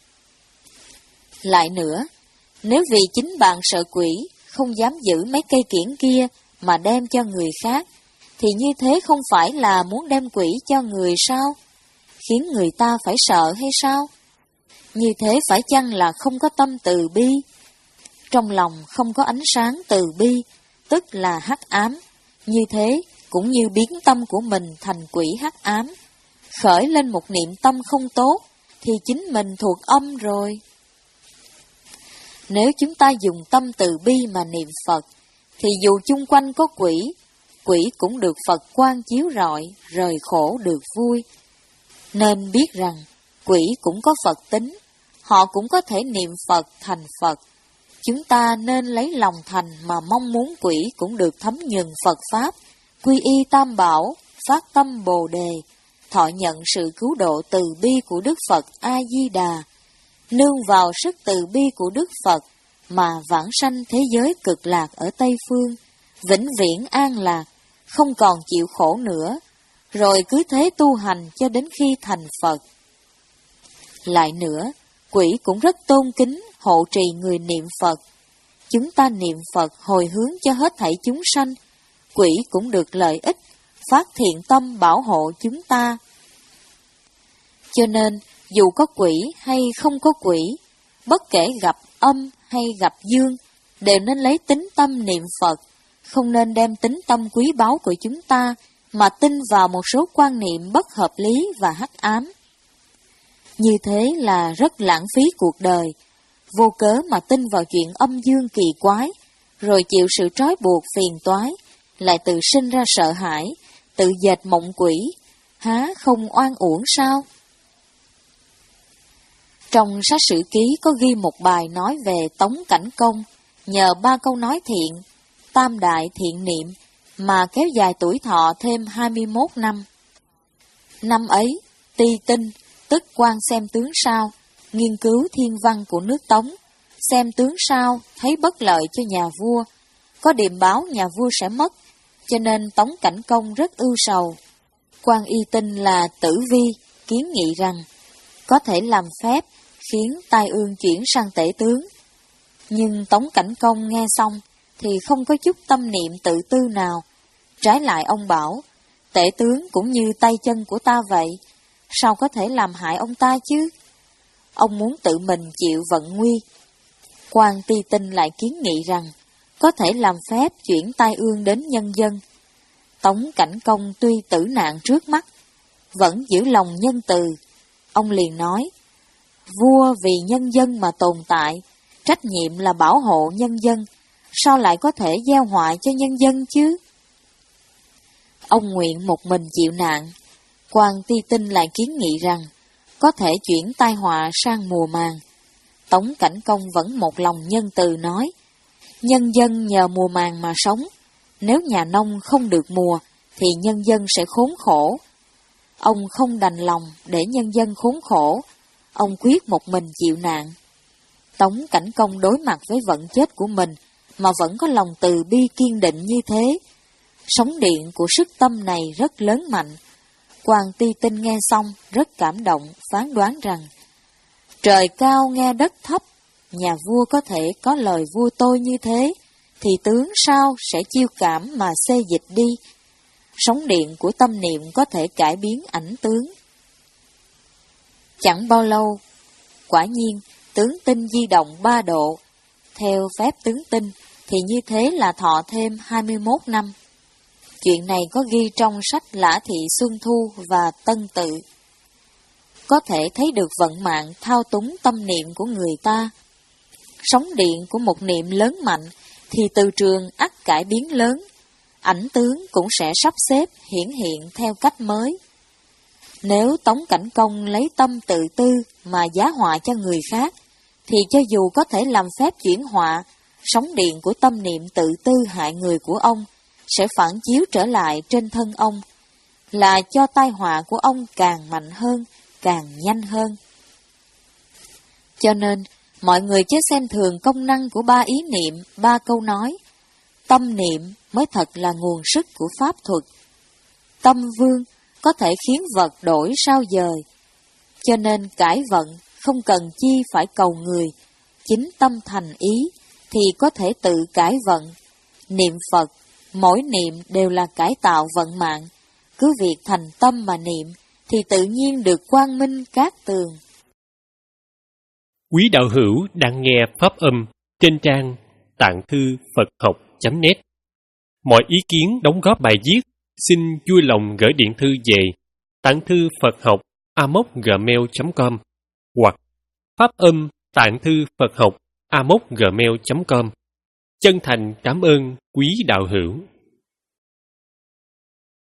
Lại nữa, nếu vì chính bạn sợ quỷ, không dám giữ mấy cây kiển kia mà đem cho người khác, thì như thế không phải là muốn đem quỷ cho người sao? Khiến người ta phải sợ hay sao? Như thế phải chăng là không có tâm từ bi? Trong lòng không có ánh sáng từ bi, tức là hắc ám. Như thế cũng như biến tâm của mình thành quỷ hắc ám. Khởi lên một niệm tâm không tốt, thì chính mình thuộc âm rồi. Nếu chúng ta dùng tâm từ bi mà niệm Phật, thì dù chung quanh có quỷ, quỷ cũng được Phật quang chiếu rọi, rời khổ được vui. Nên biết rằng, quỷ cũng có Phật tính, họ cũng có thể niệm Phật thành Phật. Chúng ta nên lấy lòng thành mà mong muốn quỷ cũng được thấm nhuần Phật Pháp, quy y Tam Bảo, phát tâm Bồ Đề, thọ nhận sự cứu độ từ bi của Đức Phật A-di-đà, nương vào sức từ bi của Đức Phật mà vãng sanh thế giới cực lạc ở Tây Phương, vĩnh viễn an lạc, không còn chịu khổ nữa, rồi cứ thế tu hành cho đến khi thành Phật. Lại nữa, quỷ cũng rất tôn kính, hộ trì người niệm Phật. Chúng ta niệm Phật hồi hướng cho hết thảy chúng sanh, quỷ cũng được lợi ích, phát thiện tâm bảo hộ chúng ta. Cho nên, dù có quỷ hay không có quỷ, bất kể gặp âm hay gặp dương, đều nên lấy tính tâm niệm Phật, không nên đem tính tâm quý báu của chúng ta mà tin vào một số quan niệm bất hợp lý và hắc ám. Như thế là rất lãng phí cuộc đời, vô cớ mà tin vào chuyện âm dương kỳ quái, rồi chịu sự trói buộc phiền toái, lại tự sinh ra sợ hãi, tự dệt mộng quỷ, há không oan uổng sao? Trong sách Sử Ký có ghi một bài nói về Tống Cảnh Công, nhờ ba câu nói thiện, tam đại thiện niệm, mà kéo dài tuổi thọ thêm hai mươi mốt năm. Năm ấy, Ti Tinh, tức quan xem tướng sao, nghiên cứu thiên văn của nước Tống, xem tướng sao thấy bất lợi cho nhà vua, có điềm báo nhà vua sẽ mất, cho nên Tống Cảnh Công rất ưu sầu. Quan Y Tinh là Tử Vi kiến nghị rằng có thể làm phép khiến tai ương chuyển sang tể tướng. Nhưng Tống Cảnh Công nghe xong thì không có chút tâm niệm tự tư nào. Trái lại ông bảo, tể tướng cũng như tay chân của ta vậy, sao có thể làm hại ông ta chứ? Ông muốn tự mình chịu vận nguy. Quan Ti Tinh lại kiến nghị rằng có thể làm phép chuyển tai ương đến nhân dân. Tống Cảnh Công tuy tử nạn trước mắt, vẫn giữ lòng nhân từ. Ông liền nói, vua vì nhân dân mà tồn tại, trách nhiệm là bảo hộ nhân dân, sao lại có thể gieo họa cho nhân dân chứ? Ông nguyện một mình chịu nạn. Quan Ti Tinh lại kiến nghị rằng có thể chuyển tai họa sang mùa màng. Tống Cảnh Công vẫn một lòng nhân từ nói, nhân dân nhờ mùa màng mà sống, nếu nhà nông không được mùa thì nhân dân sẽ khốn khổ. Ông không đành lòng để nhân dân khốn khổ, ông quyết một mình chịu nạn. Tống Cảnh Công đối mặt với vận chết của mình mà vẫn có lòng từ bi kiên định như thế. Sóng điện của sức tâm này rất lớn mạnh. Quan Ti Tinh nghe xong rất cảm động, phán đoán rằng trời cao nghe đất thấp, nhà vua có thể có lời vua tôi như thế, thì tướng sao sẽ chiêu cảm mà xê dịch đi. Sóng điện của tâm niệm có thể cải biến ảnh tướng. Chẳng bao lâu, quả nhiên tướng tinh di động ba độ. Theo phép tướng tinh thì như thế là thọ thêm hai mươi mốt năm. Chuyện này có ghi trong sách Lã Thị Xuân Thu và Tân Tự. Có thể thấy được vận mạng thao túng tâm niệm của người ta. Sóng điện của một niệm lớn mạnh thì từ trường ắt cải biến lớn, ảnh tướng cũng sẽ sắp xếp hiển hiện theo cách mới. Nếu Tống Cảnh Công lấy tâm tự tư mà giá họa cho người khác, thì cho dù có thể làm phép chuyển họa, sóng điện của tâm niệm tự tư hại người của ông sẽ phản chiếu trở lại trên thân ông, là cho tai họa của ông càng mạnh hơn, càng nhanh hơn. Cho nên, mọi người chớ xem thường công năng của ba ý niệm, ba câu nói. Tâm niệm mới thật là nguồn sức của pháp thuật. Tâm vương có thể khiến vật đổi sao dời. Cho nên cải vận không cần chi phải cầu người, chính tâm thành ý thì có thể tự cải vận. Niệm Phật, mỗi niệm đều là cải tạo vận mạng, cứ việc thành tâm mà niệm thì tự nhiên được quang minh cát tường. Quý đạo hữu đang nghe pháp âm trên trang tạng thư Phật học chấm net. Mọi ý kiến đóng góp bài viết xin vui lòng gửi điện thư về tạng thư Phật học a mốc gmail chấm com hoặc pháp âm tạng thư Phật học a mốc gmail chấm com. Chân thành cảm ơn quý đạo hữu.